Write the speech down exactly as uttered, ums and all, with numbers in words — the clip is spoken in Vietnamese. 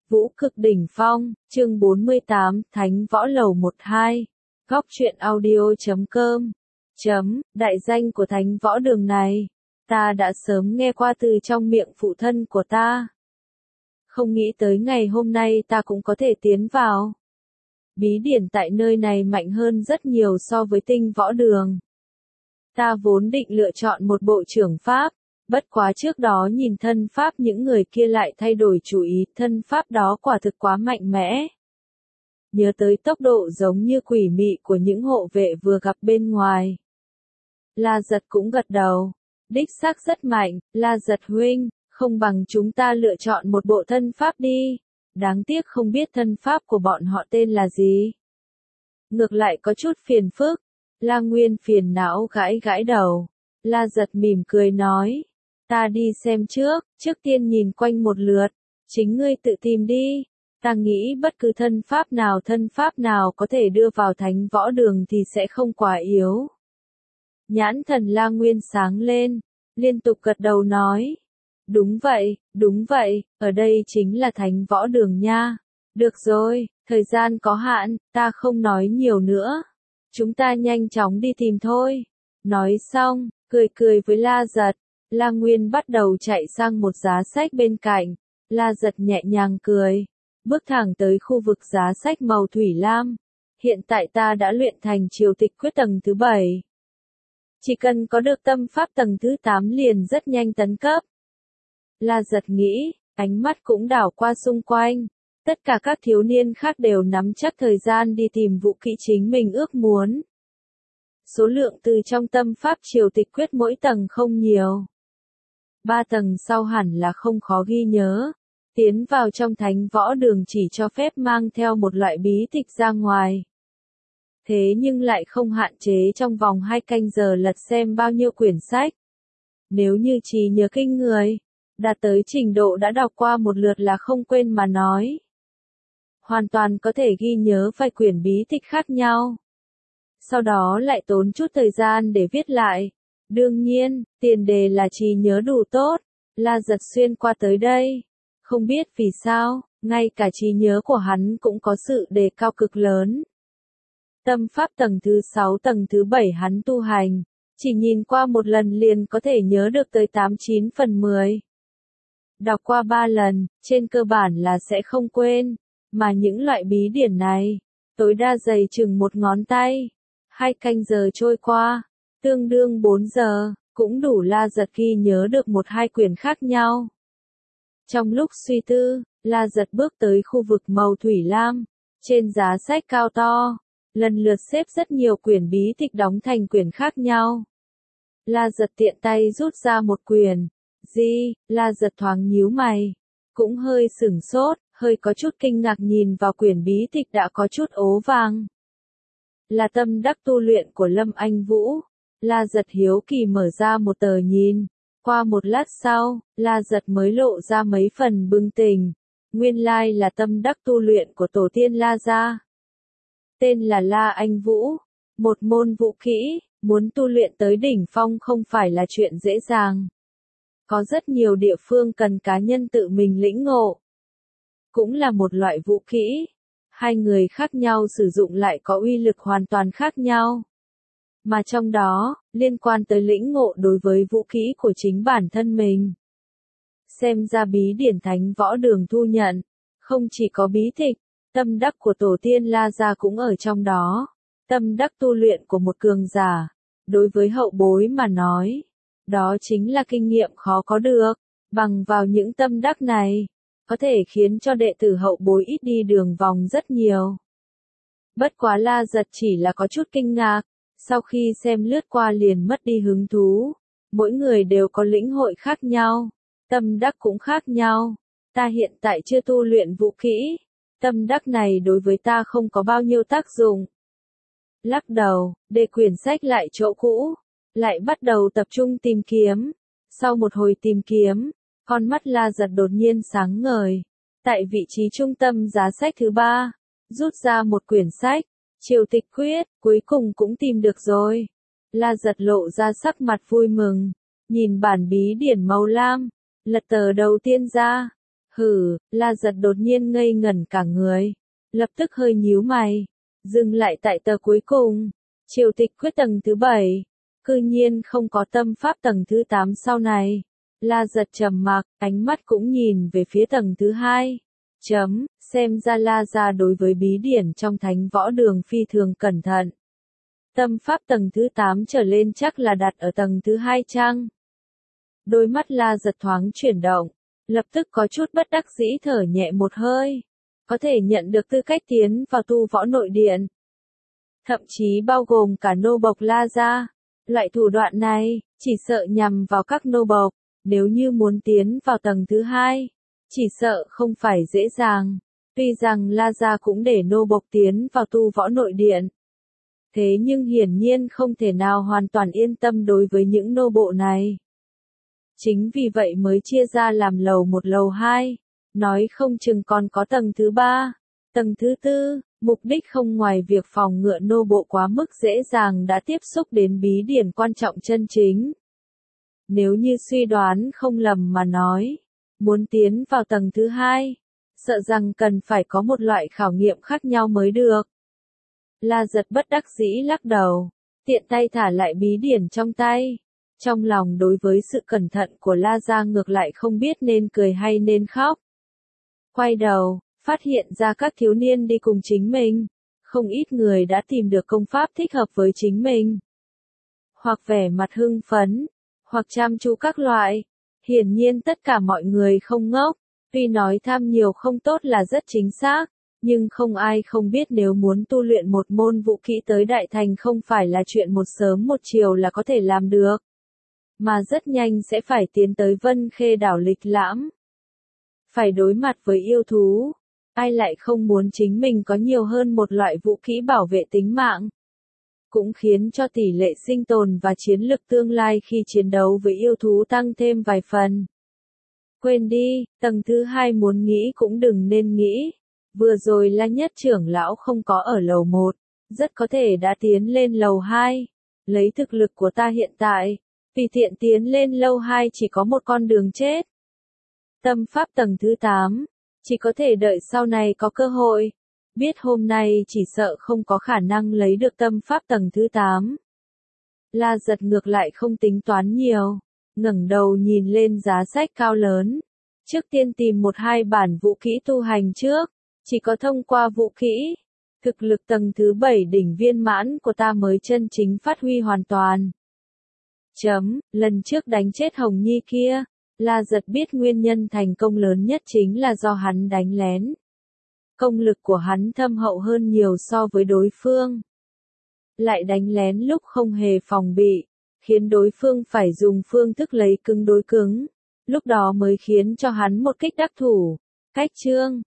Vũ cực đỉnh phong, chương bốn mươi tám, Thánh Võ Lầu một hai. Góc truyện audio chấm com. Chấm, đại danh của Thánh Võ Đường này, ta đã sớm nghe qua từ trong miệng phụ thân của ta. Không nghĩ tới ngày hôm nay ta cũng có thể tiến vào. Bí điển tại nơi này mạnh hơn rất nhiều so với Tinh Võ Đường. Ta vốn định lựa chọn một bộ trưởng pháp, bất quá trước đó nhìn thân pháp những người kia lại thay đổi chủ ý, thân pháp đó quả thực quá mạnh mẽ. Nhớ tới tốc độ giống như quỷ mị của những hộ vệ vừa gặp bên ngoài. La Giật cũng gật đầu, đích xác rất mạnh, La Giật huynh, không bằng chúng ta lựa chọn một bộ thân pháp đi, đáng tiếc không biết thân pháp của bọn họ tên là gì. Ngược lại có chút phiền phức, La Nguyên phiền não gãi gãi đầu, La Giật mỉm cười nói, ta đi xem trước, trước tiên nhìn quanh một lượt, chính ngươi tự tìm đi, ta nghĩ bất cứ thân pháp nào thân pháp nào có thể đưa vào Thánh Võ Đường thì sẽ không quá yếu. Nhãn thần La Nguyên sáng lên, liên tục gật đầu nói, đúng vậy, đúng vậy, ở đây chính là Thánh Võ Đường nha. Được rồi, thời gian có hạn, ta không nói nhiều nữa. Chúng ta nhanh chóng đi tìm thôi. Nói xong, cười cười với La Giật, La Nguyên bắt đầu chạy sang một giá sách bên cạnh. La Giật nhẹ nhàng cười, bước thẳng tới khu vực giá sách màu thủy lam. Hiện tại ta đã luyện thành triều tịch quyết tầng thứ bảy. Chỉ cần có được tâm pháp tầng thứ tám liền rất nhanh tấn cấp. La Giật nghĩ, ánh mắt cũng đảo qua xung quanh. Tất cả các thiếu niên khác đều nắm chắc thời gian đi tìm vũ kỹ chính mình ước muốn. Số lượng từ trong tâm pháp triều tịch quyết mỗi tầng không nhiều. Ba tầng sau hẳn là không khó ghi nhớ. Tiến vào trong Thánh Võ Đường chỉ cho phép mang theo một loại bí tịch ra ngoài. Thế nhưng lại không hạn chế trong vòng hai canh giờ lật xem bao nhiêu quyển sách. Nếu như trí nhớ kinh người, đạt tới trình độ đã đọc qua một lượt là không quên mà nói. Hoàn toàn có thể ghi nhớ vài quyển bí tịch khác nhau. Sau đó lại tốn chút thời gian để viết lại. Đương nhiên, tiền đề là trí nhớ đủ tốt. La Giật xuyên qua tới đây. Không biết vì sao, ngay cả trí nhớ của hắn cũng có sự đề cao cực lớn. Tâm pháp tầng thứ sáu tầng thứ bảy hắn tu hành, chỉ nhìn qua một lần liền có thể nhớ được tới tám chín phần mười. Đọc qua ba lần, trên cơ bản là sẽ không quên, mà những loại bí điển này, tối đa dày chừng một ngón tay. Hai canh giờ trôi qua, tương đương bốn giờ, cũng đủ La Giật ghi nhớ được một hai quyển khác nhau. Trong lúc suy tư, La Giật bước tới khu vực màu thủy lam, trên giá sách cao to, lần lượt xếp rất nhiều quyển bí tịch đóng thành quyển khác nhau. La Giật tiện tay rút ra một quyển. Gì? La Giật thoáng nhíu mày, cũng hơi sửng sốt, hơi có chút kinh ngạc nhìn vào quyển bí tịch đã có chút ố vàng. Là tâm đắc tu luyện của Lâm Anh Vũ. La Giật hiếu kỳ mở ra một tờ nhìn. Qua một lát sau, La Giật mới lộ ra mấy phần bừng tỉnh. Nguyên lai là tâm đắc tu luyện của tổ tiên La gia. Tên là La Anh Vũ. Một môn vũ kỹ, muốn tu luyện tới đỉnh phong không phải là chuyện dễ dàng. Có rất nhiều địa phương cần cá nhân tự mình lĩnh ngộ. Cũng là một loại vũ kỹ. Hai người khác nhau sử dụng lại có uy lực hoàn toàn khác nhau. Mà trong đó, liên quan tới lĩnh ngộ đối với vũ kỹ của chính bản thân mình. Xem ra bí điển Thánh Võ Đường thu nhận, không chỉ có bí tịch, tâm đắc của tổ tiên La gia cũng ở trong đó. Tâm đắc tu luyện của một cường giả, đối với hậu bối mà nói, đó chính là kinh nghiệm khó có được. Bằng vào những tâm đắc này, có thể khiến cho đệ tử hậu bối ít đi đường vòng rất nhiều. Bất quá La Giật chỉ là có chút kinh ngạc, sau khi xem lướt qua liền mất đi hứng thú. Mỗi người đều có lĩnh hội khác nhau, tâm đắc cũng khác nhau. Ta hiện tại chưa tu luyện vũ kỹ, tâm đắc này đối với ta không có bao nhiêu tác dụng. Lắc đầu, để quyển sách lại chỗ cũ, lại bắt đầu tập trung tìm kiếm. Sau một hồi tìm kiếm, con mắt La Giật đột nhiên sáng ngời. Tại vị trí trung tâm giá sách thứ ba, rút ra một quyển sách, Triều Tịch Quyết, cuối cùng cũng tìm được rồi. La Giật lộ ra sắc mặt vui mừng, nhìn bản bí điển màu lam, lật tờ đầu tiên ra. Hừ, La Giật đột nhiên ngây ngẩn cả người. Lập tức hơi nhíu mày. Dừng lại tại tờ cuối cùng. Triều tịch quyết tầng thứ bảy. Cư nhiên không có tâm pháp tầng thứ tám sau này. La Giật trầm mặc, ánh mắt cũng nhìn về phía tầng thứ hai. Chấm, xem ra La gia đối với bí điển trong thánh võ đường phi thường cẩn thận. Tâm pháp tầng thứ tám trở lên chắc là đặt ở tầng thứ hai chăng? Đôi mắt La Giật thoáng chuyển động, lập tức có chút bất đắc dĩ thở nhẹ một hơi. Có thể nhận được tư cách tiến vào tu võ nội điện. Thậm chí bao gồm cả nô bộc La gia. Loại thủ đoạn này, chỉ sợ nhằm vào các nô bộc, nếu như muốn tiến vào tầng thứ hai, chỉ sợ không phải dễ dàng. Tuy rằng La gia cũng để nô bộc tiến vào tu võ nội điện. Thế nhưng hiển nhiên không thể nào hoàn toàn yên tâm đối với những nô bộ này. Chính vì vậy mới chia ra làm lầu một lầu hai, nói không chừng còn có tầng thứ ba, tầng thứ tư, mục đích không ngoài việc phòng ngừa nô bộ quá mức dễ dàng đã tiếp xúc đến bí điển quan trọng chân chính. Nếu như suy đoán không lầm mà nói, muốn tiến vào tầng thứ hai, sợ rằng cần phải có một loại khảo nghiệm khác nhau mới được. La Giật bất đắc dĩ lắc đầu, tiện tay thả lại bí điển trong tay. Trong lòng đối với sự cẩn thận của La gia ngược lại không biết nên cười hay nên khóc. Quay đầu, phát hiện ra các thiếu niên đi cùng chính mình. Không ít người đã tìm được công pháp thích hợp với chính mình. Hoặc vẻ mặt hưng phấn, hoặc chăm chú các loại. Hiển nhiên tất cả mọi người không ngốc. Tuy nói tham nhiều không tốt là rất chính xác. Nhưng không ai không biết nếu muốn tu luyện một môn vũ kỹ tới đại thành không phải là chuyện một sớm một chiều là có thể làm được. Mà rất nhanh sẽ phải tiến tới Vân Khê đảo lịch lãm. Phải đối mặt với yêu thú. Ai lại không muốn chính mình có nhiều hơn một loại vũ khí bảo vệ tính mạng. Cũng khiến cho tỷ lệ sinh tồn và chiến lực tương lai khi chiến đấu với yêu thú tăng thêm vài phần. Quên đi, tầng thứ hai muốn nghĩ cũng đừng nên nghĩ. Vừa rồi La Nhất trưởng lão không có ở lầu một, rất có thể đã tiến lên lầu hai. Lấy thực lực của ta hiện tại, vì tiện tiến lên lầu hai chỉ có một con đường chết. Tâm pháp tầng thứ tám, chỉ có thể đợi sau này có cơ hội. Biết hôm nay chỉ sợ không có khả năng lấy được tâm pháp tầng thứ tám. La Giật ngược lại không tính toán nhiều, ngẩng đầu nhìn lên giá sách cao lớn. Trước tiên tìm một hai bản vũ kỹ tu hành trước. Chỉ có thông qua vũ kỹ, thực lực tầng thứ bảy đỉnh viên mãn của ta mới chân chính phát huy hoàn toàn. Chấm, lần trước đánh chết Hồng Nhi kia, La Giật biết nguyên nhân thành công lớn nhất chính là do hắn đánh lén. Công lực của hắn thâm hậu hơn nhiều so với đối phương. Lại đánh lén lúc không hề phòng bị, khiến đối phương phải dùng phương thức lấy cứng đối cứng. Lúc đó mới khiến cho hắn một kích đắc thủ. Cách chương